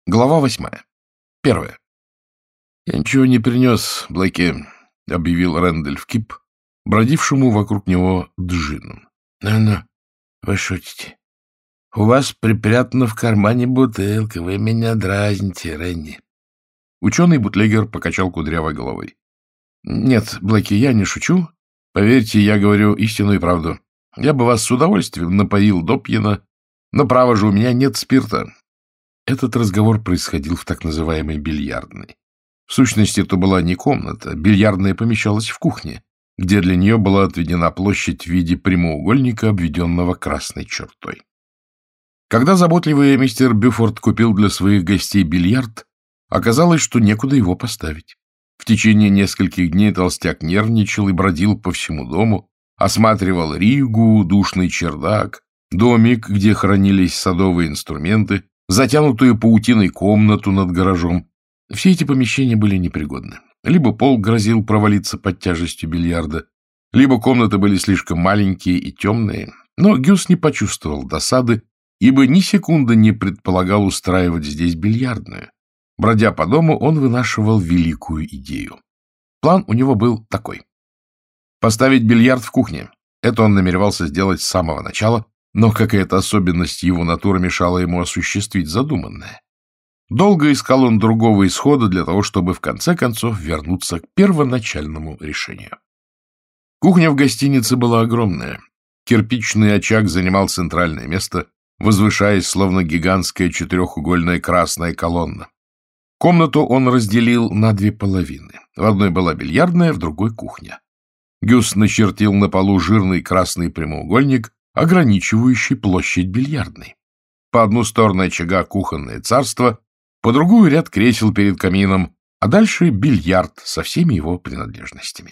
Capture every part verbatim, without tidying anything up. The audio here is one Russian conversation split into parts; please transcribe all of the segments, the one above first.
Глава восьмая. Первая. «Я ничего не принес, Блэки», — объявил Рэндольф Кип, бродившему вокруг него Джину. «Ну-ну, вы шутите. У вас припрятана в кармане бутылка. Вы меня дразните, Ренни». Ученый-бутлегер покачал кудрявой головой. «Нет, Блэки, я не шучу. Поверьте, я говорю истинную правду. Я бы вас с удовольствием напоил допьяно, но, право же, у меня нет спирта». Этот разговор происходил в так называемой бильярдной. В сущности, это была не комната. Бильярдная помещалась в кухне, где для нее была отведена площадь в виде прямоугольника, обведенного красной чертой. Когда заботливый мистер Бюфорд купил для своих гостей бильярд, оказалось, что некуда его поставить. В течение нескольких дней толстяк нервничал и бродил по всему дому, осматривал Ригу, душный чердак, домик, где хранились садовые инструменты, затянутую паутиной комнату над гаражом. Все эти помещения были непригодны. Либо пол грозил провалиться под тяжестью бильярда, либо комнаты были слишком маленькие и темные. Но Гюс не почувствовал досады, ибо ни секунды не предполагал устраивать здесь бильярдную. Бродя по дому, он вынашивал великую идею. План у него был такой. Поставить бильярд в кухне. Это он намеревался сделать с самого начала, но какая-то особенность его натуры мешала ему осуществить задуманное. Долго искал он другого исхода для того, чтобы в конце концов вернуться к первоначальному решению. Кухня в гостинице была огромная. Кирпичный очаг занимал центральное место, возвышаясь, словно гигантская четырехугольная красная колонна. Комнату он разделил на две половины. В одной была бильярдная, в другой — кухня. Гюс начертил на полу жирный красный прямоугольник, ограничивающий площадь бильярдной. По одну сторону очага кухонное царство, по другую ряд кресел перед камином, а дальше бильярд со всеми его принадлежностями.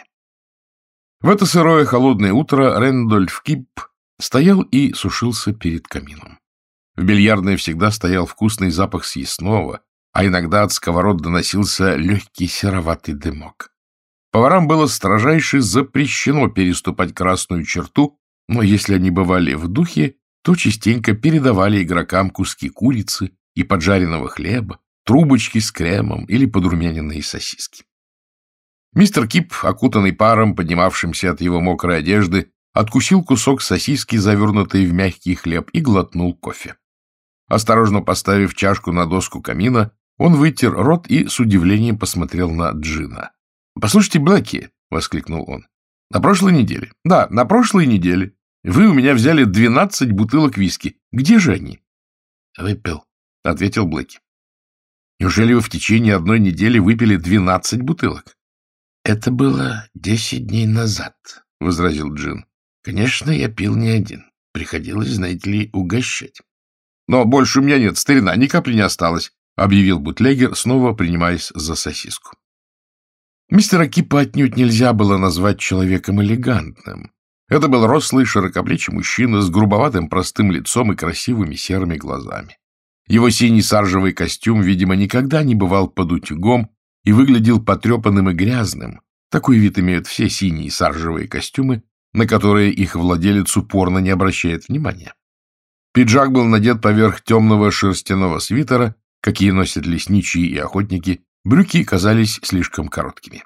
В это сырое холодное утро Рэндольф Кип стоял и сушился перед камином. В бильярдной всегда стоял вкусный запах съестного, а иногда от сковород доносился легкий сероватый дымок. Поварам было строжайше запрещено переступать красную черту, но если они бывали в духе, то частенько передавали игрокам куски курицы и поджаренного хлеба, трубочки с кремом или подрумяненные сосиски. Мистер Кип, окутанный паром, поднимавшимся от его мокрой одежды, откусил кусок сосиски, завернутой в мягкий хлеб, и глотнул кофе. Осторожно поставив чашку на доску камина, он вытер рот и с удивлением посмотрел на Джина. — Послушайте, Блэки, — воскликнул он, — на прошлой неделе, да, на прошлой неделе вы у меня взяли двенадцать бутылок виски. Где же они? — Выпил, — ответил Блэки. — Неужели вы в течение одной недели выпили двенадцать бутылок? — Это было десять дней назад, — возразил Джин. — Конечно, я пил не один. Приходилось, знаете ли, угощать. — Но больше у меня нет, старина, ни капли не осталось, — объявил бутлегер, снова принимаясь за сосиску. Мистера Кипа отнюдь нельзя было назвать человеком элегантным. Это был рослый, широкоплечий мужчина с грубоватым простым лицом и красивыми серыми глазами. Его синий саржевый костюм, видимо, никогда не бывал под утюгом и выглядел потрепанным и грязным. Такой вид имеют все синие саржевые костюмы, на которые их владелец упорно не обращает внимания. Пиджак был надет поверх темного шерстяного свитера, какие носят лесничие и охотники, брюки казались слишком короткими.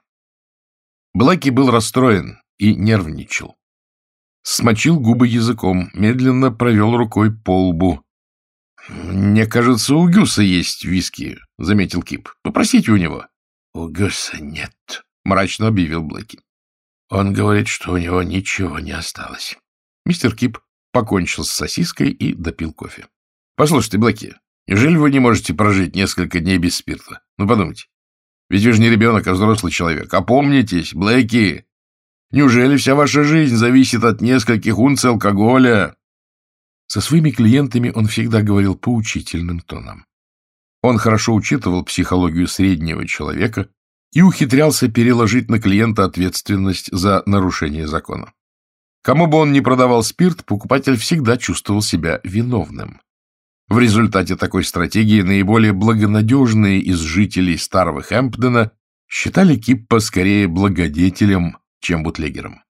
Блэки был расстроен и нервничал. Смочил губы языком, медленно провел рукой по лбу. — Мне кажется, у Гюса есть виски, — заметил Кип. — Попросите у него. — У Гюса нет, — мрачно объявил Блэки. — Он говорит, что у него ничего не осталось. Мистер Кип покончил с сосиской и допил кофе. — Послушайте, Блэки, неужели вы не можете прожить несколько дней без спирта? Ну, подумайте. Ведь вы же не ребенок, а взрослый человек. Опомнитесь, Блэки! Неужели вся ваша жизнь зависит от нескольких унций алкоголя? Со своими клиентами он всегда говорил поучительным тоном. Он хорошо учитывал психологию среднего человека и ухитрялся переложить на клиента ответственность за нарушение закона. Кому бы он ни продавал спирт, покупатель всегда чувствовал себя виновным. В результате такой стратегии наиболее благонадежные из жителей Старого Хэмпдена считали Киппа скорее благодетелем, чем бутлегером.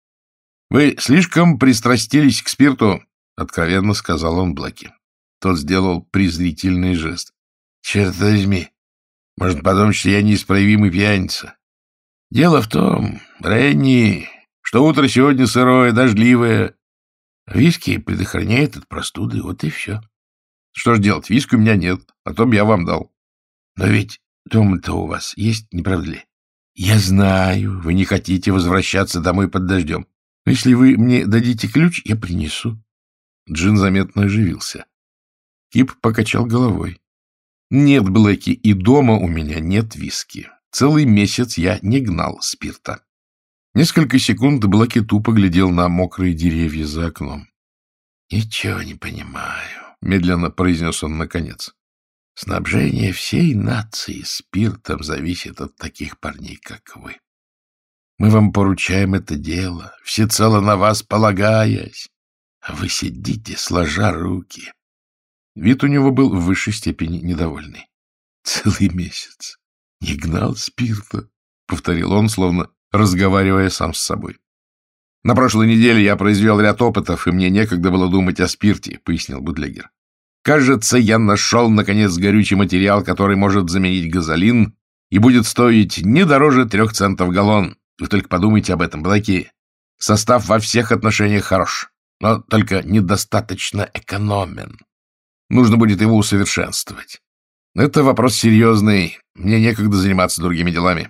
— Вы слишком пристрастились к спирту, — откровенно сказал он Блэки. Тот сделал презрительный жест. Черт возьми, можно подумать, что я неисправимый пьяница. Дело в том, Ренни, что утро сегодня сырое, дождливое. Виски предохраняет от простуды, вот и все. Что ж делать, виски у меня нет, а то бы я вам дал. Но ведь дома-то у вас есть, не правда ли? Я знаю, вы не хотите возвращаться домой под дождем. Но если вы мне дадите ключ, я принесу. Джин заметно оживился. Кип покачал головой. Нет, Блэки, и дома у меня нет виски. Целый месяц я не гнал спирта. Несколько секунд Блэки тупо глядел на мокрые деревья за окном. — Ничего не понимаю, — медленно произнес он наконец. — Снабжение всей нации спиртом зависит от таких парней, как вы. Мы вам поручаем это дело, всецело на вас полагаясь, а вы сидите, сложа руки. Вид у него был в высшей степени недовольный. — Целый месяц не гнал спирта, — повторил он, словно разговаривая сам с собой. — На прошлой неделе я произвел ряд опытов, и мне некогда было думать о спирте, — пояснил Бутлегер. — Кажется, я нашел, наконец, горючий материал, который может заменить газолин и будет стоить не дороже трех центов галлон. Вы только подумайте об этом, Блэки. Состав во всех отношениях хорош, но только недостаточно экономен. Нужно будет его усовершенствовать. Это вопрос серьезный. Мне некогда заниматься другими делами.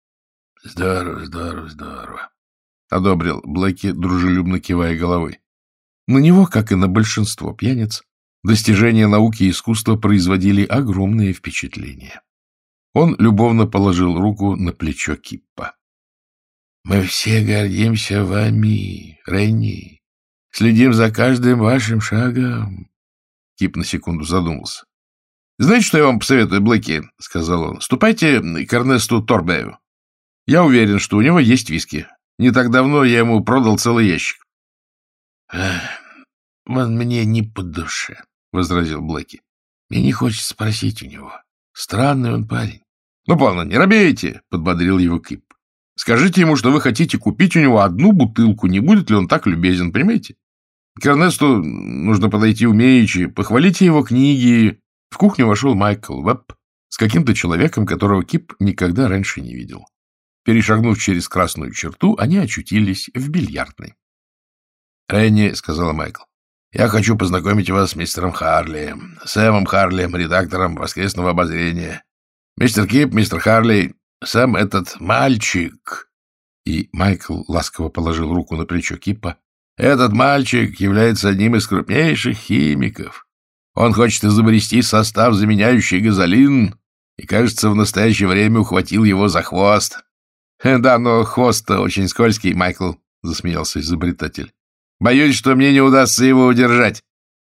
— Здорово, здорово, здорово, — одобрил Блэки, дружелюбно кивая головой. На него, как и на большинство пьяниц, достижения науки и искусства производили огромное впечатление. Он любовно положил руку на плечо Киппа. — Мы все гордимся вами, Ренни. Следим за каждым вашим шагом. Кип на секунду задумался. — Знаете, что я вам посоветую, Блэки? — сказал он. — Ступайте к Эрнесту Торбею. Я уверен, что у него есть виски. Не так давно я ему продал целый ящик. — Он мне не по душе, — возразил Блэки. — Мне не хочется спросить у него. Странный он парень. — Ну, полно, не робейте, — подбодрил его Кип. — Скажите ему, что вы хотите купить у него одну бутылку. Не будет ли он так любезен, понимаете? К Эрнесту нужно подойти умеючи, похвалите его книги. В кухню вошел Майкл Вебб с каким-то человеком, которого Кип никогда раньше не видел. Перешагнув через красную черту, они очутились в бильярдной. — Ренни, — сказала Майкл, — я хочу познакомить вас с мистером Харли, Сэмом Харли, редактором «Воскресного обозрения». Мистер Кип, мистер Харли, Сэм этот мальчик. И Майкл ласково положил руку на плечо Кипа. Этот мальчик является одним из крупнейших химиков. Он хочет изобрести состав, заменяющий газолин, и, кажется, в настоящее время ухватил его за хвост. — Да, но хвост-то очень скользкий, Майкл, — засмеялся изобретатель. — Боюсь, что мне не удастся его удержать.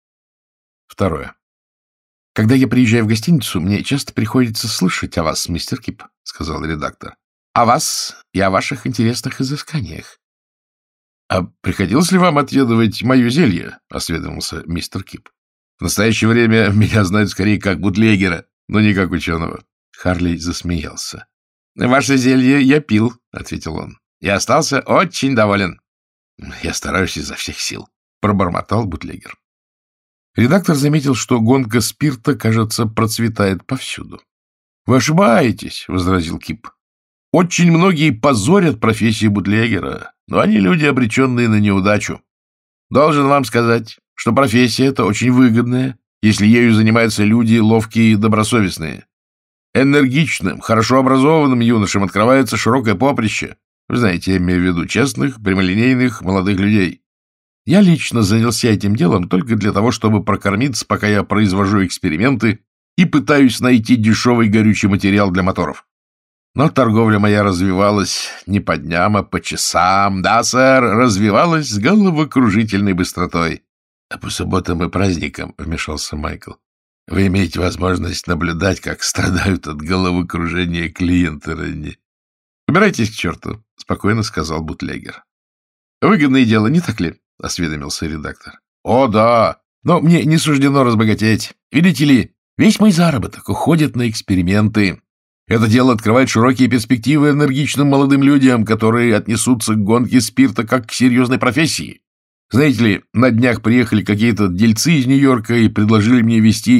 Второе. — Когда я приезжаю в гостиницу, мне часто приходится слышать о вас, мистер Кип, — сказал редактор. — О вас и о ваших интересных изысканиях. — А приходилось ли вам отведывать мое зелье? — осведомился мистер Кип. — В настоящее время меня знают скорее как бутлегера, но не как ученого. Харли засмеялся. — Ваше зелье я пил, — ответил он. — Я остался очень доволен. — Я стараюсь изо всех сил, — пробормотал бутлегер. Редактор заметил, что гонка спирта, кажется, процветает повсюду. — Вы ошибаетесь, — возразил Кип. — Очень многие позорят профессию бутлегера, но они люди, обреченные на неудачу. Должен вам сказать, что профессия эта очень выгодная, если ею занимаются люди ловкие и добросовестные. Энергичным, хорошо образованным юношам открывается широкое поприще. Вы знаете, я имею в виду честных, прямолинейных молодых людей. Я лично занялся этим делом только для того, чтобы прокормиться, пока я произвожу эксперименты и пытаюсь найти дешевый горючий материал для моторов. Но торговля моя развивалась не по дням, а по часам. Да, сэр, развивалась с головокружительной быстротой. — А по субботам и праздникам, — вмешался Майкл, — вы имеете возможность наблюдать, как страдают от головокружения клиенты, Ренни. — Убирайтесь к черту, — спокойно сказал бутлегер. — Выгодное дело, не так ли? — осведомился редактор. — О, да, но мне не суждено разбогатеть. Видите ли, весь мой заработок уходит на эксперименты. Это дело открывает широкие перспективы энергичным молодым людям, которые отнесутся к гонке спирта как к серьезной профессии. Знаете ли, на днях приехали какие-то дельцы из Нью-Йорка и предложили мне вести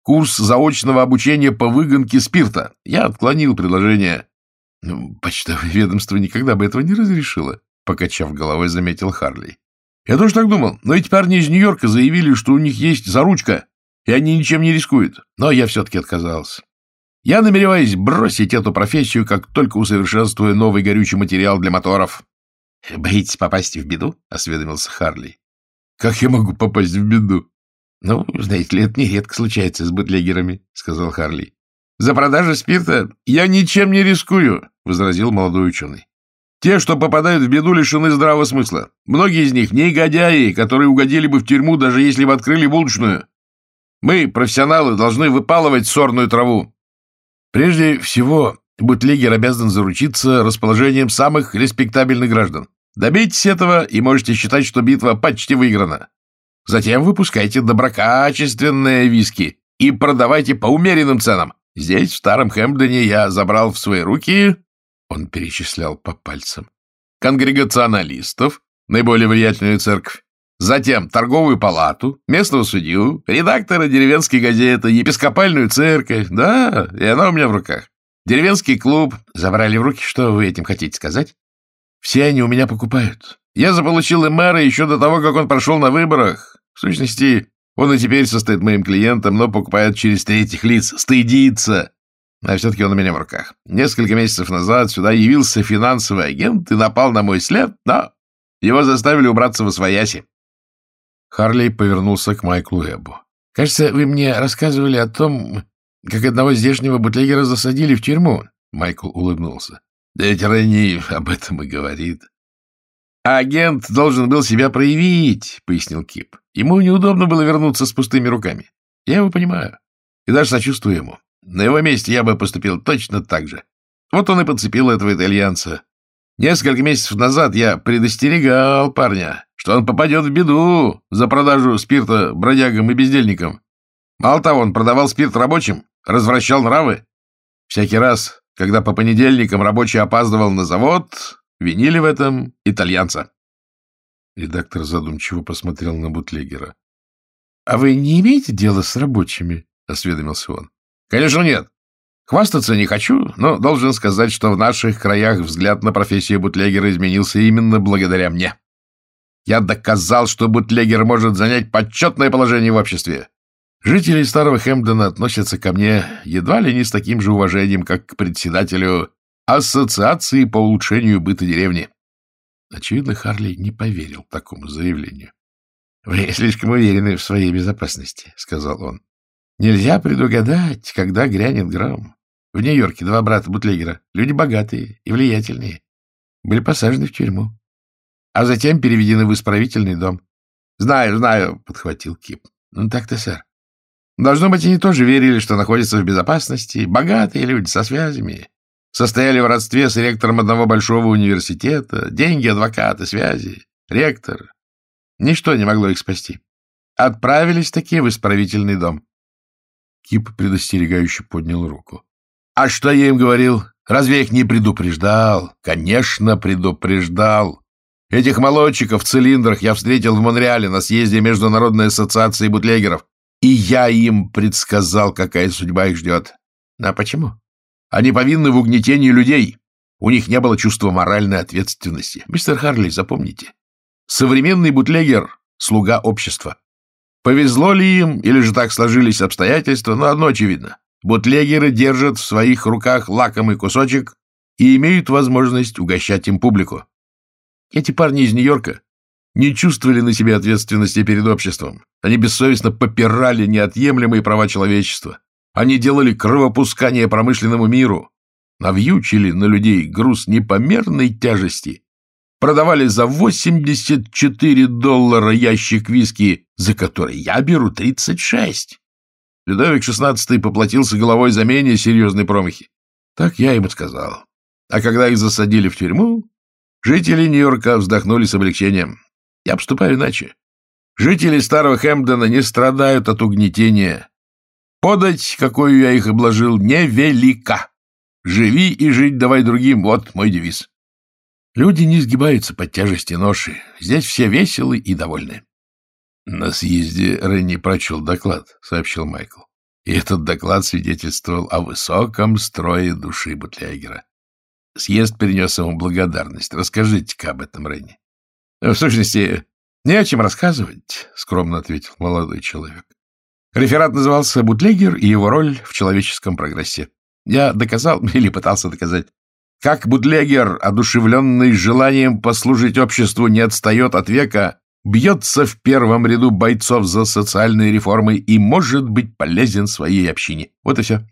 курс заочного обучения по выгонке спирта. Я отклонил предложение. Ну, почтовое ведомство никогда бы этого не разрешило, покачав головой, заметил Харли. Я тоже так думал, но эти парни из Нью-Йорка заявили, что у них есть заручка, и они ничем не рискуют. Но я все-таки отказался. Я намереваюсь бросить эту профессию, как только усовершенствую новый горючий материал для моторов. — Боитесь попасть в беду? — осведомился Харли. — Как я могу попасть в беду? — Ну, знаете ли, это нередко случается с бутлегерами, — сказал Харли. — За продажу спирта я ничем не рискую, — возразил молодой ученый. Те, что попадают в беду, лишены здравого смысла. Многие из них негодяи, которые угодили бы в тюрьму, даже если бы открыли булочную. Мы, профессионалы, должны выпалывать сорную траву. Прежде всего, бутлегер обязан заручиться расположением самых респектабельных граждан. Добейтесь этого, и можете считать, что битва почти выиграна. Затем выпускайте доброкачественные виски и продавайте по умеренным ценам. Здесь, в Старом Хэмпдоне, я забрал в свои руки, он перечислял по пальцам, конгрегационалистов, наиболее влиятельную церковь, затем торговую палату, местного судью, редактора деревенской газеты, епископальную церковь. Да, и она у меня в руках. Деревенский клуб. Забрали в руки, что вы этим хотите сказать? Все они у меня покупают. Я заполучил и мэра еще до того, как он прошел на выборах. В сущности, он и теперь состоит моим клиентом, но покупает через третьих лиц. Стыдится. А все-таки он у меня в руках. Несколько месяцев назад сюда явился финансовый агент и напал на мой след, но его заставили убраться восвояси. Харли повернулся к Майклу Эббу. — Кажется, вы мне рассказывали о том, как одного здешнего бутлегера засадили в тюрьму. Майкл улыбнулся. — Да ведь Ренни об этом и говорит. — Агент должен был себя проявить, — пояснил Кип. Ему неудобно было вернуться с пустыми руками. Я его понимаю и даже сочувствую ему. На его месте я бы поступил точно так же. Вот он и подцепил этого итальянца. Несколько месяцев назад я предостерегал парня, что он попадет в беду за продажу спирта бродягам и бездельникам. Мало того, он продавал спирт рабочим, развращал нравы. Всякий раз, когда по понедельникам рабочий опаздывал на завод, винили в этом итальянца. Редактор задумчиво посмотрел на бутлегера. — А вы не имеете дела с рабочими? — осведомился он. — Конечно, нет. Хвастаться не хочу, но должен сказать, что в наших краях взгляд на профессию бутлегера изменился именно благодаря мне. Я доказал, что бутлегер может занять почетное положение в обществе. Жители Старого Хэмпдона относятся ко мне едва ли не с таким же уважением, как к председателю Ассоциации по улучшению быта деревни. Очевидно, Харли не поверил такому заявлению. — Вы слишком уверены в своей безопасности, — сказал он. — Нельзя предугадать, когда грянет гром. В Нью-Йорке два брата-бутлегера, люди богатые и влиятельные, были посажены в тюрьму, а затем переведены в исправительный дом. — Знаю, знаю, — подхватил Кип. — Ну так-то, сэр. Должно быть, они тоже верили, что находятся в безопасности. Богатые люди со связями. Состояли в родстве с ректором одного большого университета. Деньги, адвокаты, связи. Ректор. Ничто не могло их спасти. Отправились такие в исправительный дом. Кип предостерегающе поднял руку. — А что я им говорил? Разве я их не предупреждал? Конечно, предупреждал. Этих молодчиков в цилиндрах я встретил в Монреале на съезде Международной ассоциации бутлегеров. И я им предсказал, какая судьба их ждет. А почему? Они повинны в угнетении людей. У них не было чувства моральной ответственности. Мистер Харли, запомните. Современный бутлегер — слуга общества. Повезло ли им, или же так сложились обстоятельства, но одно очевидно. Бутлегеры держат в своих руках лакомый кусочек и имеют возможность угощать им публику. Эти парни из Нью-Йорка не чувствовали на себе ответственности перед обществом. Они бессовестно попирали неотъемлемые права человечества. Они делали кровопускание промышленному миру, навьючили на людей груз непомерной тяжести, продавали за восемьдесят четыре доллара ящик виски, за который я беру тридцать шесть. Людовик шестнадцатый поплатился головой за менее серьезные промахи. Так я им и сказал. А когда их засадили в тюрьму, жители Нью-Йорка вздохнули с облегчением. Я поступаю иначе. Жители Старого Хэмпдона не страдают от угнетения. Подать, какую я их обложил, невелика. Живи и жить давай другим — вот мой девиз. Люди не сгибаются под тяжестью ноши. Здесь все веселы и довольны. — На съезде Ренни прочел доклад, — сообщил Майкл. И этот доклад свидетельствовал о высоком строе души бутлягера. Съезд принес ему благодарность. Расскажите-ка об этом, Ренни. — В сущности, не о чем рассказывать, — скромно ответил молодой человек. Реферат назывался «Бутлегер и его роль в человеческом прогрессе». Я доказал, или пытался доказать, как бутлегер, одушевленный желанием послужить обществу, не отстает от века, бьется в первом ряду бойцов за социальные реформы и может быть полезен своей общине. Вот и все.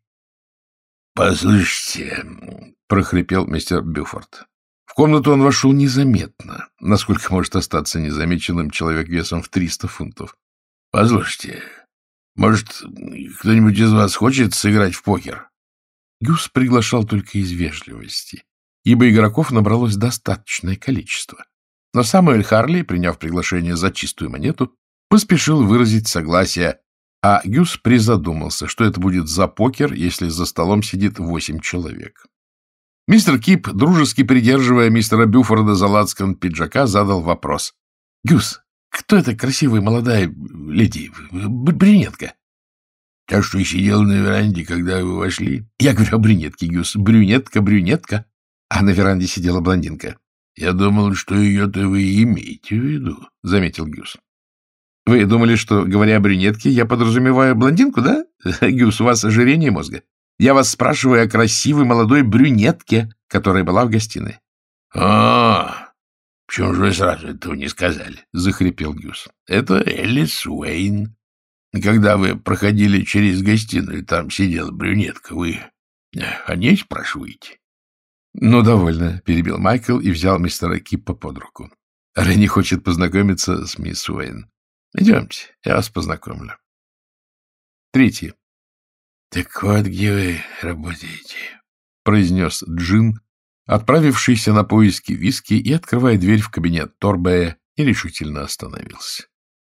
— Послушайте, — прохрипел мистер Бюфорд. В комнату он вошел незаметно, насколько может остаться незамеченным человек весом в триста фунтов. — Послушайте, может, кто-нибудь из вас хочет сыграть в покер? Гюс приглашал только из вежливости, ибо игроков набралось достаточное количество. Но Самуэль Харли, приняв приглашение за чистую монету, поспешил выразить согласие, а Гюс призадумался, что это будет за покер, если за столом сидит восемь человек. Мистер Кип, дружески придерживая мистера Бюфорда за лацкан пиджака, задал вопрос. — Гюс, кто эта красивая молодая леди, брюнетка? — Та, что сидела на веранде, когда вы вошли. — Я говорю о брюнетке, Гюс. Брюнетка, брюнетка. А на веранде сидела блондинка. — Я думал, что ее-то вы имеете в виду, — заметил Гюс. — Вы думали, что, говоря о брюнетке, я подразумеваю блондинку, да? Гюс, у вас ожирение мозга. Я вас спрашиваю о красивой молодой брюнетке, которая была в гостиной. — А, почему же вы сразу этого не сказали? — захрипел Гюс. — Это Элис Уэйн. Когда вы проходили через гостиную, там сидела брюнетка. Вы о ней спрашиваете? — Ну, довольно, — перебил Майкл и взял мистера Кипа под руку. — Ренни хочет познакомиться с мисс Уэйн. Идемте, я вас познакомлю. Третье. — Так вот, где вы работаете, — произнес Джин, отправившийся на поиски виски и, открывая дверь в кабинет Торбея, нерешительно остановился.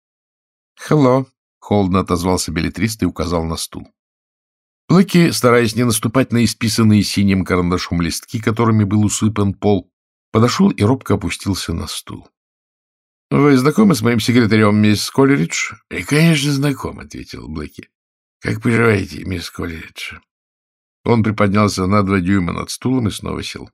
— Hello, — холодно отозвался беллетрист и указал на стул. Блэки, стараясь не наступать на исписанные синим карандашом листки, которыми был усыпан пол, подошел и робко опустился на стул. — Вы знакомы с моим секретарем, мисс Колеридж? — Конечно, знаком, — ответил Блэки. — Как поживаете, мисс Колеридж? Он приподнялся на два дюйма над стулом и снова сел.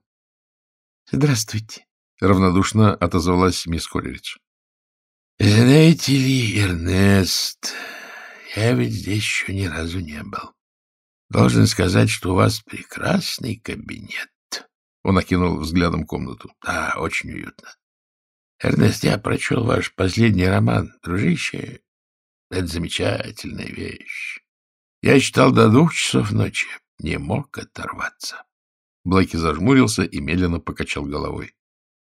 — Здравствуйте, — равнодушно отозвалась мисс Колеридж. — Знаете ли, Эрнест, я ведь здесь еще ни разу не был. Должен сказать, что у вас прекрасный кабинет. Он окинул взглядом комнату. Да, очень уютно. Эрнест, я прочел ваш последний роман, дружище. Это замечательная вещь. Я читал до двух часов ночи. Не мог оторваться. Блэки зажмурился и медленно покачал головой.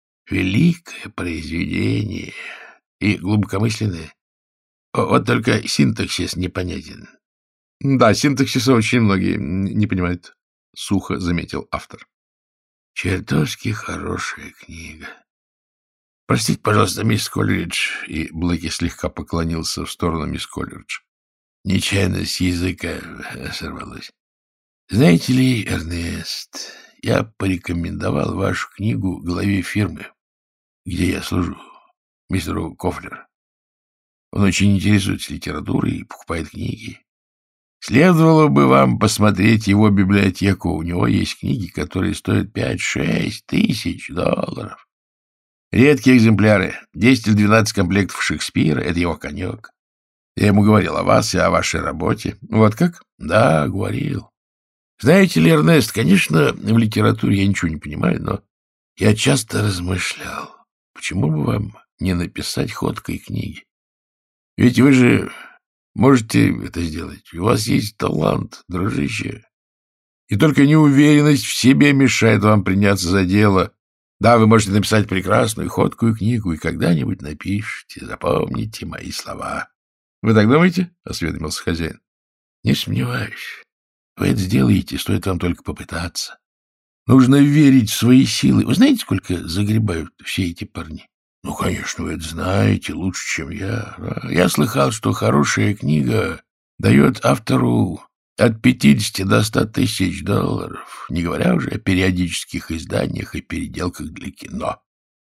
Великое произведение и глубокомысленное. Вот только синтаксис непонятен. — Да, синтаксиса очень многие не понимают, — сухо заметил автор. — Чертовски хорошая книга. Простите, пожалуйста, мисс Колеридж, и Блэки слегка поклонился в сторону мисс Колеридж. Нечаянно с языка сорвалось. Знаете ли, Эрнест, я порекомендовал вашу книгу главе фирмы, где я служу, мистеру Кофлеру. Он очень интересуется литературой и покупает книги. Следовало бы вам посмотреть его библиотеку. У него есть книги, которые стоят пять-шесть тысяч долларов. Редкие экземпляры. Десять или двенадцать комплектов Шекспира — это его конек. Я ему говорил о вас и о вашей работе. Вот как? Да, говорил. Знаете ли, Эрнест, конечно, в литературе я ничего не понимаю, но я часто размышлял, почему бы вам не написать ходкой книги? Ведь вы же можете это сделать. У вас есть талант, дружище. И только неуверенность в себе мешает вам приняться за дело. Да, вы можете написать прекрасную ходкую книгу и когда-нибудь напишите. Запомните мои слова. — Вы так думаете? — осведомился хозяин. — Не сомневаюсь. Вы это сделаете, стоит вам только попытаться. Нужно верить в свои силы. Вы знаете, сколько загребают все эти парни? Ну, конечно, вы это знаете лучше, чем я. Я слыхал, что хорошая книга дает автору от пятидесяти до ста тысяч долларов, не говоря уже о периодических изданиях и переделках для кино.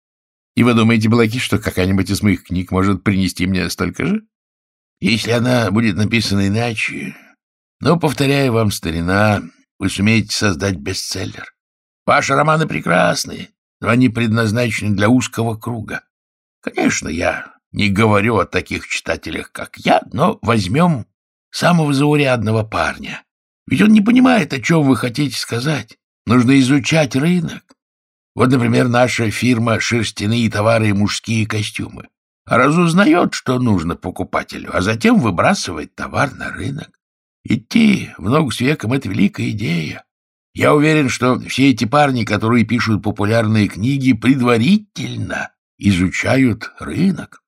И вы думаете, Блэки, что какая-нибудь из моих книг может принести мне столько же? Если она будет написана иначе, Но, повторяю вам, старина, вы сумеете создать бестселлер. Ваши романы прекрасны, но они предназначены для узкого круга. Конечно, я не говорю о таких читателях, как я, но возьмем самого заурядного парня. Ведь он не понимает, о чем вы хотите сказать. Нужно изучать рынок. Вот, например, наша фирма «Шерстяные товары и мужские костюмы» разузнает, что нужно покупателю, а затем выбрасывает товар на рынок. Идти в ногу с веком — это великая идея. Я уверен, что все эти парни, которые пишут популярные книги, предварительно изучают рынок.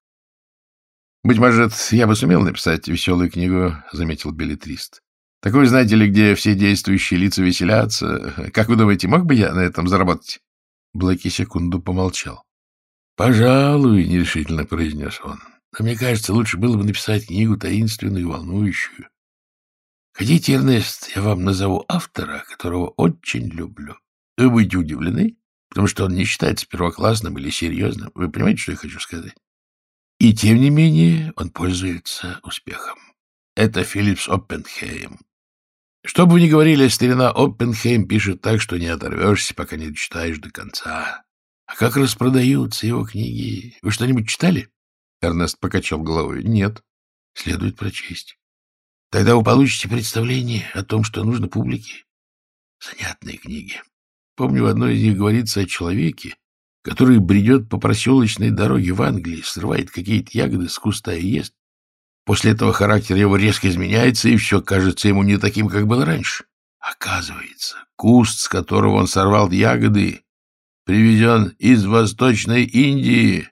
— Быть может, я бы сумел написать веселую книгу, — заметил беллетрист. — Такую, знаете ли, где все действующие лица веселятся. Как вы думаете, мог бы я на этом заработать? Блэки секунду помолчал. — Пожалуй, — нерешительно произнес он. — Но мне кажется, лучше было бы написать книгу таинственную и волнующую. Хотите, Эрнест, я вам назову автора, которого очень люблю. Вы будете удивлены, потому что он не считается первоклассным или серьезным. Вы понимаете, что я хочу сказать? И тем не менее он пользуется успехом. Это Филлипс Оппенхейм. Что бы вы ни говорили, старина Оппенхейм пишет так, что не оторвешься, пока не дочитаешь до конца. А как распродаются его книги? Вы что-нибудь читали? Эрнест покачал головой. Нет. Следует прочесть. Тогда вы получите представление о том, что нужно публике. Занятные книги. Помню, в одной из них говорится о человеке, который бредет по проселочной дороге в Англии, срывает какие-то ягоды с куста и ест. После этого характер его резко изменяется, и все кажется ему не таким, как был раньше. Оказывается, куст, с которого он сорвал ягоды, привезен из Восточной Индии.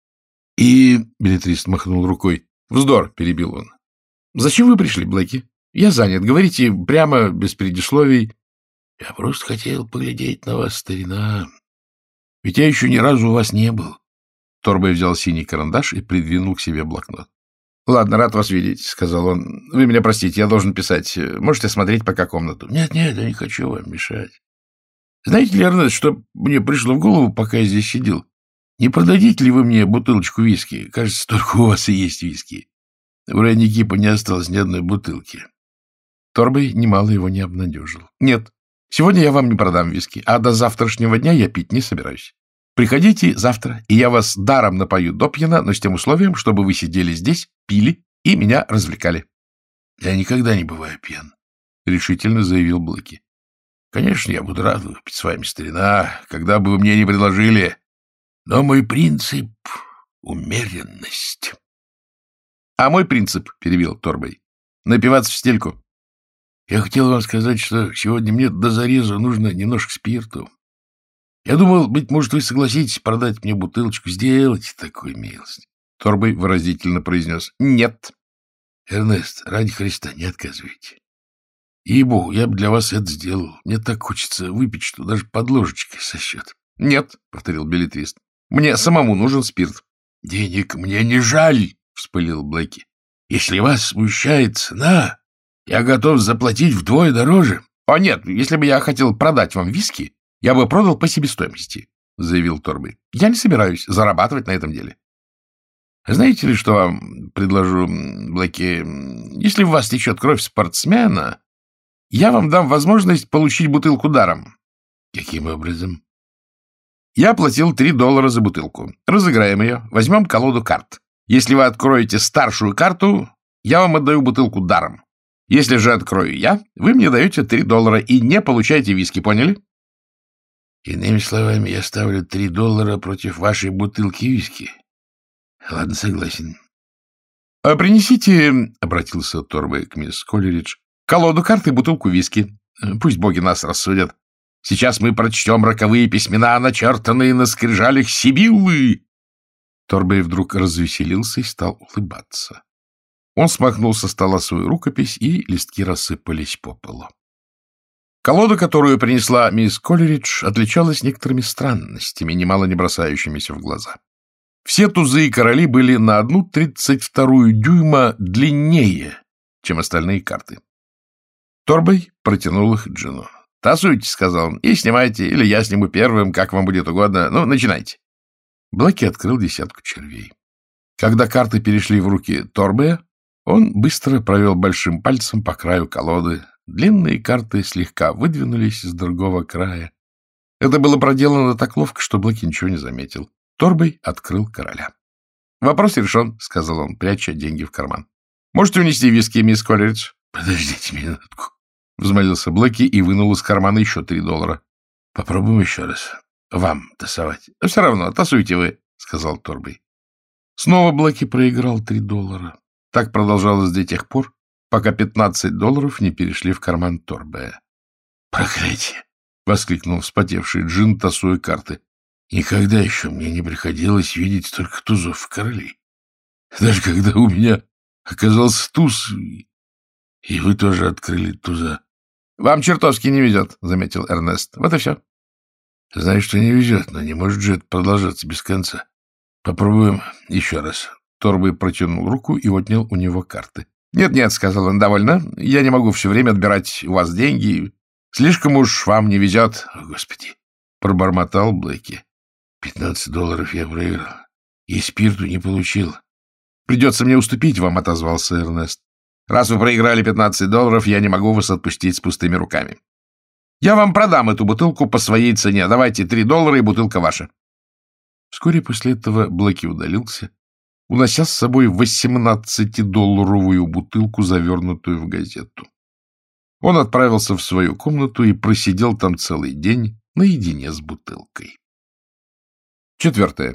И... — беллетрист махнул рукой. — Вздор, — перебил он. — Зачем вы пришли, Блэки? Я занят. Говорите прямо, без предисловий. — Я просто хотел поглядеть на вас, старина. Ведь я еще ни разу у вас не был. Торбэй взял синий карандаш и придвинул к себе блокнот. — Ладно, рад вас видеть, — сказал он. — Вы меня простите, я должен писать. Можете смотреть пока комнату. — Нет, нет, я не хочу вам мешать. Знаете ли, Эрнест, что мне пришло в голову, пока я здесь сидел? Не продадите ли вы мне бутылочку виски? Кажется, только у вас и есть виски. У Ренни Кипа не осталось ни одной бутылки. Торбэй немало его не обнадежил. — Нет, сегодня я вам не продам виски, а до завтрашнего дня я пить не собираюсь. Приходите завтра, и я вас даром напою до пьяна, но с тем условием, чтобы вы сидели здесь, пили и меня развлекали. — Я никогда не бываю пьян, — решительно заявил Блэки. — Конечно, я буду рад выпить с вами, старина, когда бы вы мне не предложили, но мой принцип — умеренность. — А мой принцип, — перебил Торбэй, — напиваться в стельку. Я хотел вам сказать, что сегодня мне до зареза нужно немножко спирту. Я думал, быть может, вы согласитесь продать мне бутылочку. Сделайте такую милость. Торбэй выразительно произнес. Нет. Эрнест, ради Христа, не отказывайте. Ей-богу, я бы для вас это сделал. Мне так хочется выпить, что даже под ложечкой сосет. Нет, — повторил беллетрист. Мне самому нужен спирт. Денег мне не жаль, — вспылил Блэки. Если вас смущает цена, я готов заплатить вдвое дороже. — О, нет, если бы я хотел продать вам виски, я бы продал по себестоимости, — заявил Торбэй. — Я не собираюсь зарабатывать на этом деле. — Знаете ли, что вам предложу, Блэки? Если в вас течет кровь спортсмена, я вам дам возможность получить бутылку даром. — Каким образом? — Я платил три доллара за бутылку. Разыграем ее. Возьмем колоду карт. Если вы откроете старшую карту, я вам отдаю бутылку даром. Если же открою я, вы мне даете три доллара и не получаете виски, поняли? Иными словами, я ставлю три доллара против вашей бутылки виски. Ладно, согласен. — А принесите, — обратился Торбэй к мисс Колеридж, — колоду карт и бутылку виски. Пусть боги нас рассудят. Сейчас мы прочтем роковые письмена, начертанные на скрижалях Сибиллы. Торбэй вдруг развеселился и стал улыбаться. Он смахнул со стола свою рукопись, и листки рассыпались по полу. Колода, которую принесла мисс Колеридж, отличалась некоторыми странностями, немало не бросающимися в глаза. Все тузы и короли были на одну тридцать вторую дюйма длиннее, чем остальные карты. Торбэй протянул их Джину. — Тасуйте, — сказал он, — и снимайте, или я сниму первым, как вам будет угодно. Ну, начинайте. Блэки открыл десятку червей. Когда карты перешли в руки Торбэя, Он быстро провел большим пальцем по краю колоды. Длинные карты слегка выдвинулись с другого края. Это было проделано так ловко, что Блэки ничего не заметил. Торбой открыл короля. — Вопрос решен, — сказал он, пряча деньги в карман. — Можете унести виски, мисс Коллеридж? — Подождите минутку, — взмолился Блэки и вынул из кармана еще три доллара. — Попробуем еще раз. Вам тасовать. — Все равно, тасуйте вы, — сказал Торбой. Снова Блэки проиграл три доллара. Так продолжалось до тех пор, пока пятнадцать долларов не перешли в карман Торбея. — Проклятие! — воскликнул вспотевший Джин, тасуя карты. — Никогда еще мне не приходилось видеть столько тузов в королей. Даже когда у меня оказался туз, и вы тоже открыли туза. — Вам чертовски не везет, — заметил Эрнест. — Вот и все. — Знаю, что не везет, но не может же это продолжаться без конца. Попробуем еще раз. Торбой протянул руку и отнял у него карты. «Нет, — Нет-нет, — сказал он, — довольно. Я не могу все время отбирать у вас деньги. Слишком уж вам не везет. — О, Господи! — пробормотал Блэки. — Пятнадцать долларов я проиграл. И спирту не получил. — Придется мне уступить вам, — отозвался Эрнест. — Раз вы проиграли пятнадцать долларов, я не могу вас отпустить с пустыми руками. Я вам продам эту бутылку по своей цене. Давайте три доллара, и бутылка ваша. Вскоре после этого Блэки удалился, унося с собой восемнадцатидолларовую бутылку, завернутую в газету. Он отправился в свою комнату и просидел там целый день наедине с бутылкой. Четвертое.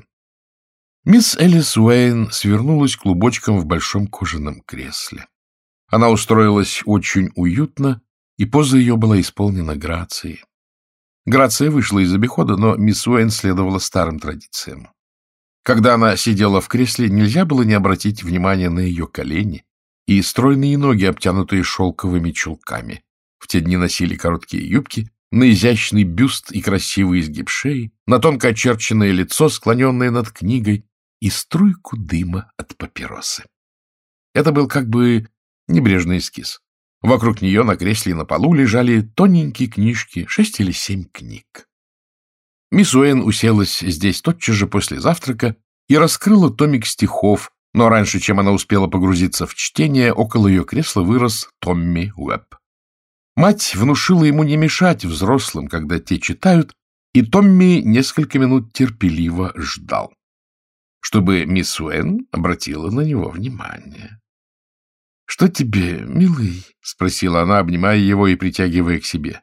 Мисс Элис Уэйн свернулась клубочком в большом кожаном кресле. Она устроилась очень уютно, и поза ее была исполнена грацией. Грация вышла из обихода, но мисс Уэйн следовала старым традициям. Когда она сидела в кресле, нельзя было не обратить внимания на ее колени и стройные ноги, обтянутые шелковыми чулками. В те дни носили короткие юбки, на изящный бюст и красивый изгиб шеи, на тонко очерченное лицо, склоненное над книгой, и струйку дыма от папиросы. Это был как бы небрежный эскиз. Вокруг нее на кресле и на полу лежали тоненькие книжки, шесть или семь книг. Мисс Уэйн уселась здесь тотчас же после завтрака и раскрыла томик стихов, но раньше, чем она успела погрузиться в чтение, около ее кресла вырос Томми Уэбб. Мать внушила ему не мешать взрослым, когда те читают, и Томми несколько минут терпеливо ждал, чтобы мисс Уэйн обратила на него внимание. — Что тебе, милый? — спросила она, обнимая его и притягивая к себе.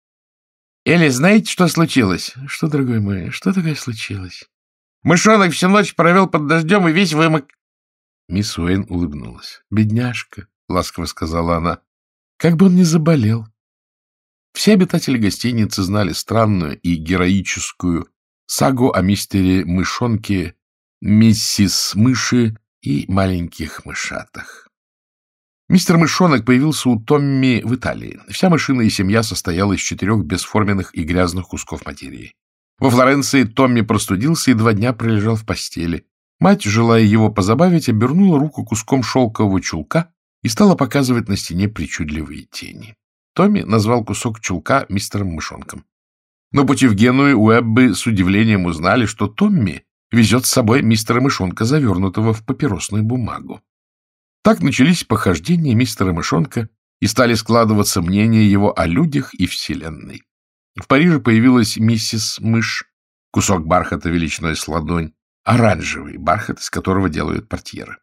— Элли, знаете, что случилось? — Что, дорогой мой, что такое случилось? — Мышонок всю ночь провел под дождем и весь вымок. Мисс Уэйн улыбнулась. — Бедняжка, — ласково сказала она, — как бы он ни заболел. Все обитатели гостиницы знали странную и героическую сагу о мистере Мышонке, миссис Мыши и маленьких мышатах. Мистер Мышонок появился у Томми в Италии. Вся мышиная семья состояла из четырех бесформенных и грязных кусков материи. Во Флоренции Томми простудился и два дня пролежал в постели. Мать, желая его позабавить, обернула руку куском шелкового чулка и стала показывать на стене причудливые тени. Томми назвал кусок чулка мистером Мышонком. На пути в Геную Уэббы с удивлением узнали, что Томми везет с собой мистера Мышонка, завернутого в папиросную бумагу. Так начались похождения мистера Мышонка, и стали складываться мнения его о людях и вселенной. В Париже появилась миссис Мышь, кусок бархата величиной с ладонь, оранжевый бархат, из которого делают портьеры.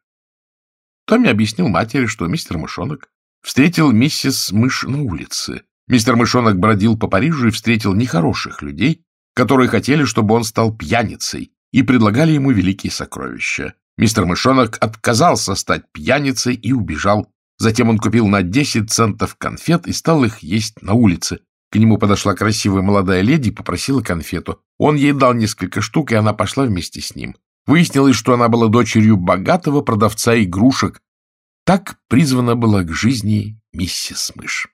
Томми объяснил матери, что мистер Мышонок встретил миссис Мышь на улице. Мистер Мышонок бродил по Парижу и встретил нехороших людей, которые хотели, чтобы он стал пьяницей, и предлагали ему великие сокровища. Мистер Мышонок отказался стать пьяницей и убежал. Затем он купил на десять центов конфет и стал их есть на улице. К нему подошла красивая молодая леди и попросила конфету. Он ей дал несколько штук, и она пошла вместе с ним. Выяснилось, что она была дочерью богатого продавца игрушек. Так призвана была к жизни миссис Мышь.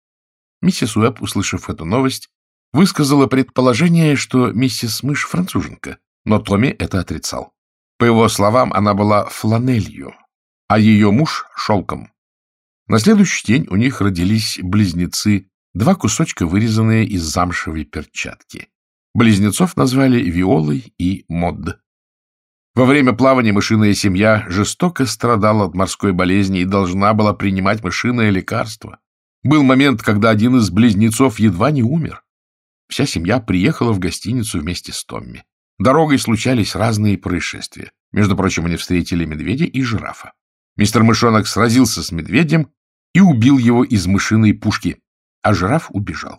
Миссис Уэбб, услышав эту новость, высказала предположение, что миссис Мышь француженка, но Томми это отрицал. По его словам, она была фланелью, а ее муж — шелком. На следующий день у них родились близнецы, два кусочка, вырезанные из замшевой перчатки. Близнецов назвали Виолой и Мод. Во время плавания мышиная семья жестоко страдала от морской болезни и должна была принимать мышиное лекарство. Был момент, когда один из близнецов едва не умер. Вся семья приехала в гостиницу вместе с Томми. Дорогой случались разные происшествия. Между прочим, они встретили медведя и жирафа. Мистер Мышонок сразился с медведем и убил его из мышиной пушки, а жираф убежал.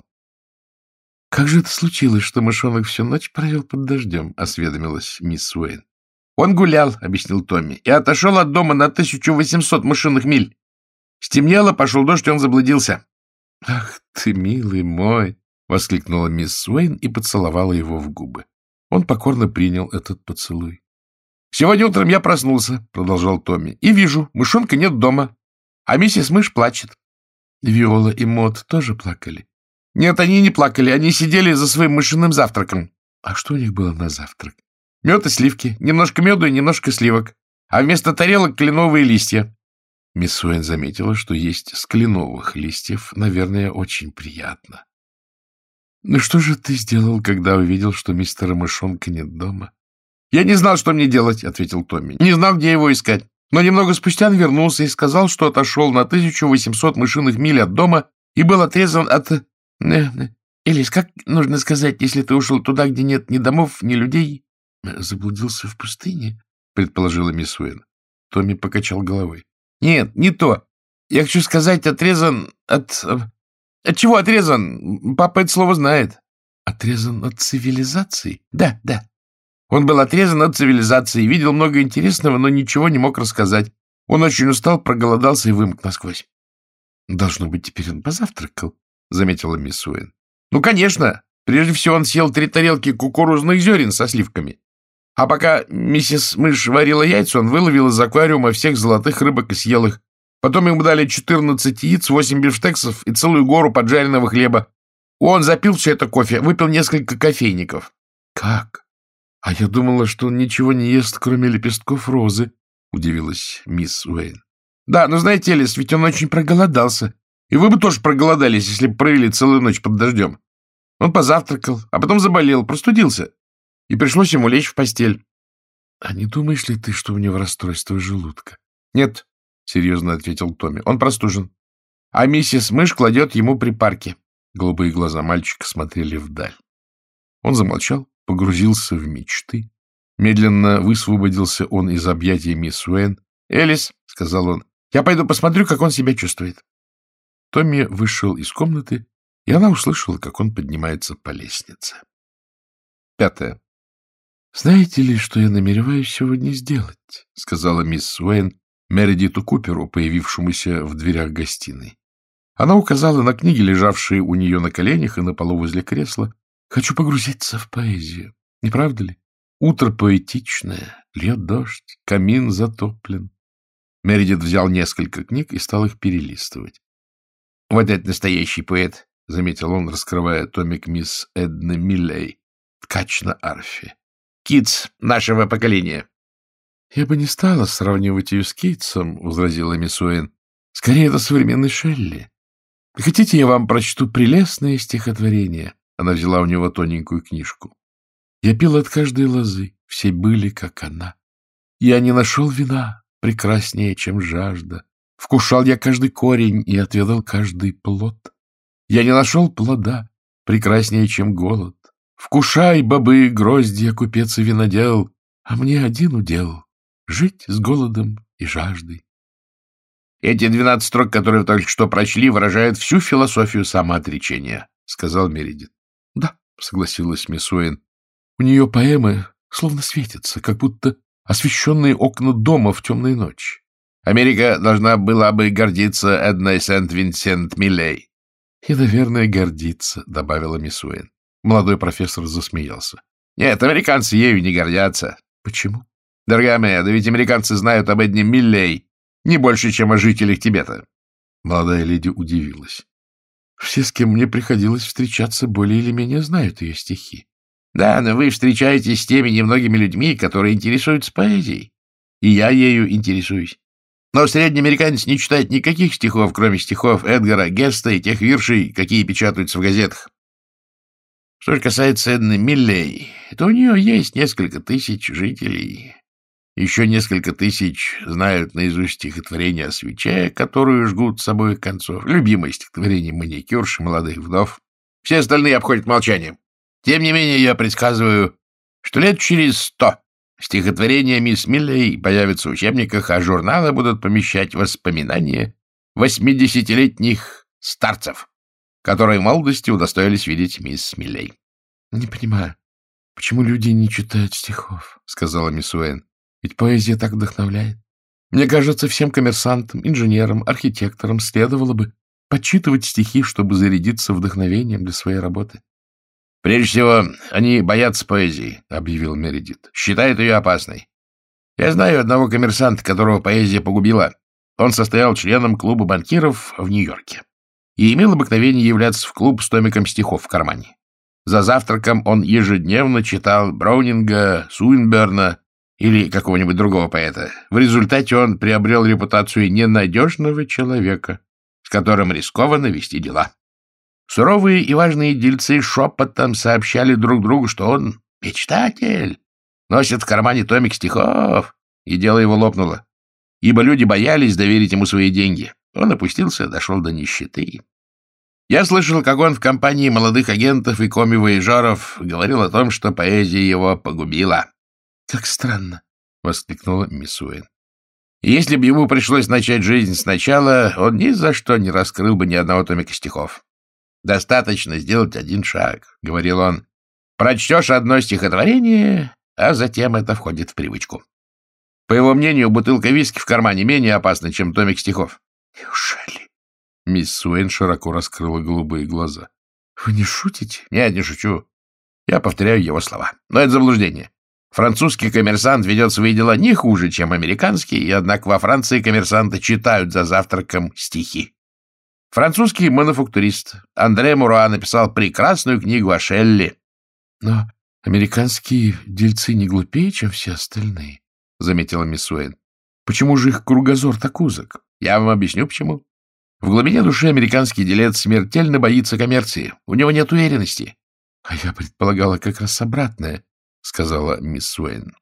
— Как же это случилось, что мышонок всю ночь провел под дождем? — осведомилась мисс Уэйн. — Он гулял, — объяснил Томми, — и отошел от дома на тысячу восемьсот мышиных миль. Стемнело, пошел дождь, и он заблудился. — Ах ты, милый мой! — воскликнула мисс Уэйн и поцеловала его в губы. Он покорно принял этот поцелуй. — Сегодня утром я проснулся, — продолжал Томми, — и вижу, мышонка нет дома, а миссис Мышь плачет. Виола и Мот тоже плакали. — Нет, они не плакали, они сидели за своим мышиным завтраком. — А что у них было на завтрак? — Мед и сливки, немножко меду и немножко сливок, а вместо тарелок кленовые листья. Мисс Уэйн заметила, что есть с кленовых листьев, наверное, очень приятно. — Ну что же ты сделал, когда увидел, что мистера Мышонка нет дома? — Я не знал, что мне делать, — ответил Томми. — Не знал, где его искать. Но немного спустя он вернулся и сказал, что отошел на тысячу восемьсот мышиных миль от дома и был отрезан от... Элис, как нужно сказать, если ты ушел туда, где нет ни домов, ни людей? — Заблудился в пустыне, — предположила мисс Уэйн. Томми покачал головой. — Нет, не то. Я хочу сказать, отрезан от... От чего отрезан? Папа это слово знает. — Отрезан от цивилизации? — Да, да. Он был отрезан от цивилизации, видел много интересного, но ничего не мог рассказать. Он очень устал, проголодался и вымок насквозь. — Должно быть, теперь он позавтракал, — заметила мисс Уэйн. — Ну, конечно. Прежде всего он съел три тарелки кукурузных зерен со сливками. А пока миссис Мышь варила яйца, он выловил из аквариума всех золотых рыбок и съел их. Потом ему дали четырнадцать яиц, восемь бифштексов и целую гору поджаренного хлеба. Он запил все это кофе, выпил несколько кофейников. — Как? А я думала, что он ничего не ест, кроме лепестков розы, — удивилась мисс Уэйн. — Да, но знаете, Элис, ведь он очень проголодался. И вы бы тоже проголодались, если бы провели целую ночь под дождем. Он позавтракал, а потом заболел, простудился. И пришлось ему лечь в постель. — А не думаешь ли ты, что у него расстройство желудка? — Нет, — серьезно ответил Томми, — он простужен. А миссис Мышь кладет ему припарки. Голубые глаза мальчика смотрели вдаль. Он замолчал, погрузился в мечты. Медленно высвободился он из объятий мисс Уэйн. — Элис, — сказал он, — я пойду посмотрю, как он себя чувствует. Томми вышел из комнаты, и она услышала, как он поднимается по лестнице. Пятое. — Знаете ли, что я намереваюсь сегодня сделать? — сказала мисс Уэйн Мередиту Куперу, появившемуся в дверях гостиной. Она указала на книги, лежавшие у нее на коленях и на полу возле кресла. — Хочу погрузиться в поэзию. Не правда ли? Утро поэтичное, льет дождь, камин затоплен. Мередит взял несколько книг и стал их перелистывать. — Вот это настоящий поэт, — заметил он, раскрывая томик мисс Эдны Миллей, ткач на арфе. Китс нашего поколения. — Я бы не стала сравнивать ее с Китсом, — возразила мисс Уэйн. — Скорее, это современный Шелли. Хотите, я вам прочту прелестное стихотворение? Она взяла у него тоненькую книжку. Я пил от каждой лозы, все были, как она. Я не нашел вина прекраснее, чем жажда. Вкушал я каждый корень и отведал каждый плод. Я не нашел плода прекраснее, чем голод. Вкушай, бобы, гроздья, купец и винодел, а мне один удел — жить с голодом и жаждой. Эти двенадцать строк, которые вы только что прочли, выражают всю философию самоотречения, — сказал Мередит. — Да, — согласилась мисс Уэйн. — У нее поэмы словно светятся, как будто освещенные окна дома в темную ночь. Америка должна была бы гордиться Эдной Сент-Винсент-Миллей. — И, наверное, гордиться, — добавила мисс Уэйн. Молодой профессор засмеялся. — Нет, американцы ею не гордятся. — Почему? — Дорогая моя, да ведь американцы знают об Эдне Миллей не больше, чем о жителях Тибета. Молодая леди удивилась. — Все, с кем мне приходилось встречаться, более или менее знают ее стихи. — Да, но вы встречаетесь с теми немногими людьми, которые интересуются поэзией. И я ею интересуюсь. Но средний американец не читает никаких стихов, кроме стихов Эдгара Геста и тех виршей, какие печатаются в газетах. Что же касается Эдны Миллей, то у нее есть несколько тысяч жителей. Еще несколько тысяч знают наизусть стихотворение о свече, которую жгут с обоих концов. Любимое стихотворение маникюрши, молодых вдов. Все остальные обходят молчанием. Тем не менее, я предсказываю, что лет через сто стихотворения мисс Миллей появятся в учебниках, а журналы будут помещать воспоминания восьмидесятилетних старцев, которые в молодости удостоились видеть мисс Миллей. — Не понимаю, почему люди не читают стихов, — сказала мисс Уэйн. — Ведь поэзия так вдохновляет. Мне кажется, всем коммерсантам, инженерам, архитекторам следовало бы подчитывать стихи, чтобы зарядиться вдохновением для своей работы. — Прежде всего, они боятся поэзии, — объявил Мередит. — Считают ее опасной. Я знаю одного коммерсанта, которого поэзия погубила. Он состоял членом клуба банкиров в Нью-Йорке и имел обыкновение являться в клуб с томиком стихов в кармане. За завтраком он ежедневно читал Браунинга, Суинберна или какого-нибудь другого поэта. В результате он приобрел репутацию ненадежного человека, с которым рискованно вести дела. Суровые и важные дельцы шепотом сообщали друг другу, что он мечтатель, носит в кармане томик стихов, и дело его лопнуло, ибо люди боялись доверить ему свои деньги. Он опустился, дошел до нищеты. Я слышал, как он в компании молодых агентов и коми-вояжеров говорил о том, что поэзия его погубила. — Как странно, — воскликнула мисс Уэйн. Если бы ему пришлось начать жизнь сначала, он ни за что не раскрыл бы ни одного томика стихов. «Достаточно сделать один шаг», — говорил он. «Прочтешь одно стихотворение, а затем это входит в привычку». По его мнению, бутылка виски в кармане менее опасна, чем томик стихов. «Неужели?» Мисс Уэйн широко раскрыла голубые глаза. «Вы не шутите?» «Нет, не шучу. Я повторяю его слова. Но это заблуждение. Французский коммерсант ведет свои дела не хуже, чем американский, и однако во Франции коммерсанты читают за завтраком стихи. Французский мануфактурист Андре Муруа написал прекрасную книгу о Шелли». «Но американские дельцы не глупее, чем все остальные», — заметила мисс Уэйн. «Почему же их кругозор так узок?» «Я вам объясню, почему. В глубине души американский делец смертельно боится коммерции. У него нет уверенности». «А я предполагала как раз обратное», — сказала мисс Уэйн.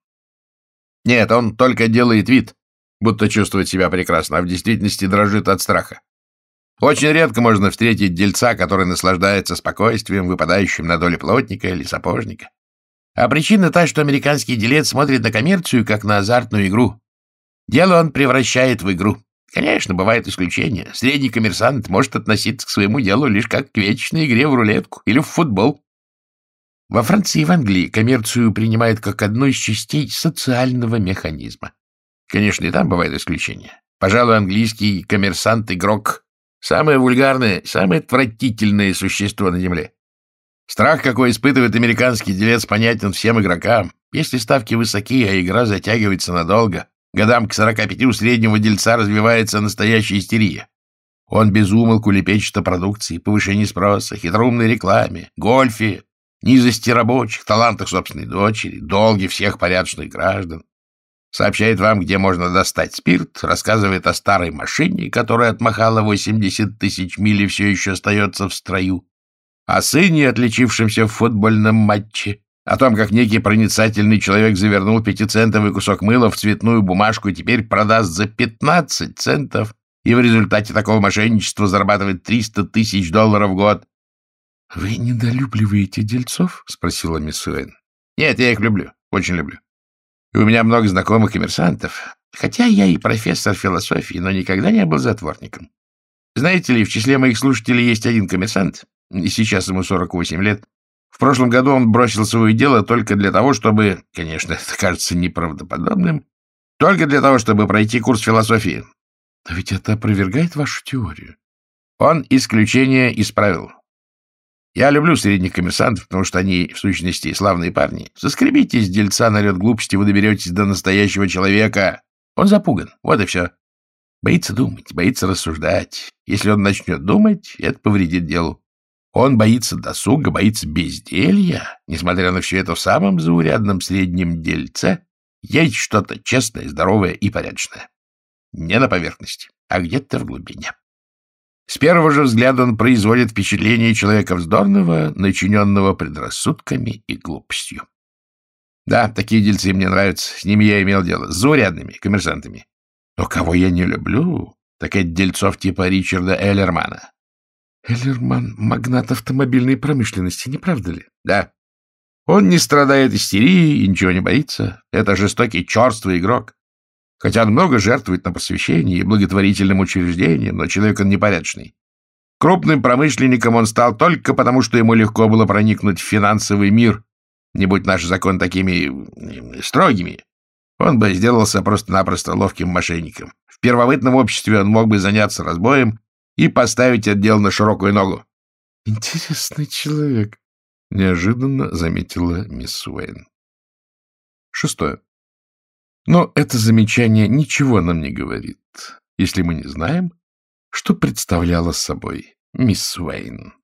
«Нет, он только делает вид, будто чувствует себя прекрасно, а в действительности дрожит от страха. Очень редко можно встретить дельца, который наслаждается спокойствием, выпадающим на долю плотника или сапожника. А причина та, что американский делец смотрит на коммерцию, как на азартную игру. Дело он превращает в игру. Конечно, бывают исключения. Средний коммерсант может относиться к своему делу лишь как к вечной игре в рулетку или в футбол. Во Франции и в Англии коммерцию принимают как одну из частей социального механизма. Конечно, и там бывают исключения. Пожалуй, английский коммерсант-игрок — самое вульгарное, самое отвратительное существо на земле. Страх, какой испытывает американский делец, понятен всем игрокам. Если ставки высоки, а игра затягивается надолго, годам к сорока пяти у среднего дельца развивается настоящая истерия. Он без умолку лепечет о продукции, повышении спроса, хитроумной рекламе, гольфе, низости рабочих, талантах собственной дочери, долге всех порядочных граждан. Сообщает вам, где можно достать спирт, рассказывает о старой машине, которая отмахала восемьдесят тысяч миль и все еще остается в строю, о сыне, отличившемся в футбольном матче, о том, как некий проницательный человек завернул пятицентовый кусок мыла в цветную бумажку и теперь продаст за пятнадцать центов, и в результате такого мошенничества зарабатывает триста тысяч долларов в год. — Вы недолюбливаете дельцов? — спросила мисс Уэйн. — Нет, я их люблю, очень люблю. И у меня много знакомых коммерсантов, хотя я и профессор философии, но никогда не был затворником. Знаете ли, в числе моих слушателей есть один коммерсант, и сейчас ему сорок восемь лет. В прошлом году он бросил свое дело только для того, чтобы, конечно, это кажется неправдоподобным, только для того, чтобы пройти курс философии. Но ведь это опровергает вашу теорию. Он исключение из правил. Я люблю средних коммерсантов, потому что они, в сущности, славные парни. Соскребите с дельца налет глупости, вы доберетесь до настоящего человека. Он запуган, вот и все. Боится думать, боится рассуждать. Если он начнет думать, это повредит делу. Он боится досуга, боится безделья. Несмотря на все это, в самом заурядном среднем дельце есть что-то честное, здоровое и порядочное. Не на поверхности, а где-то в глубине. С первого же взгляда он производит впечатление человека вздорного, начиненного предрассудками и глупостью. Да, такие дельцы мне нравятся. С ними я имел дело. С заурядными коммерсантами. Но кого я не люблю, так это дельцов типа Ричарда Эллермана. Эллерман — магнат автомобильной промышленности, не правда ли? Да. Он не страдает истерией и ничего не боится. Это жестокий, черствый игрок. Хотя он много жертвует на просвещение и благотворительным учреждениям, но человек он непорядочный. Крупным промышленником он стал только потому, что ему легко было проникнуть в финансовый мир. Не будь наши законы такими строгими, он бы сделался просто-напросто ловким мошенником. В первобытном обществе он мог бы заняться разбоем и поставить это дело на широкую ногу. — Интересный человек, — неожиданно заметила мисс Уэйн. Шестое. Но это замечание ничего нам не говорит, если мы не знаем, что представляла собой мисс Уэйн.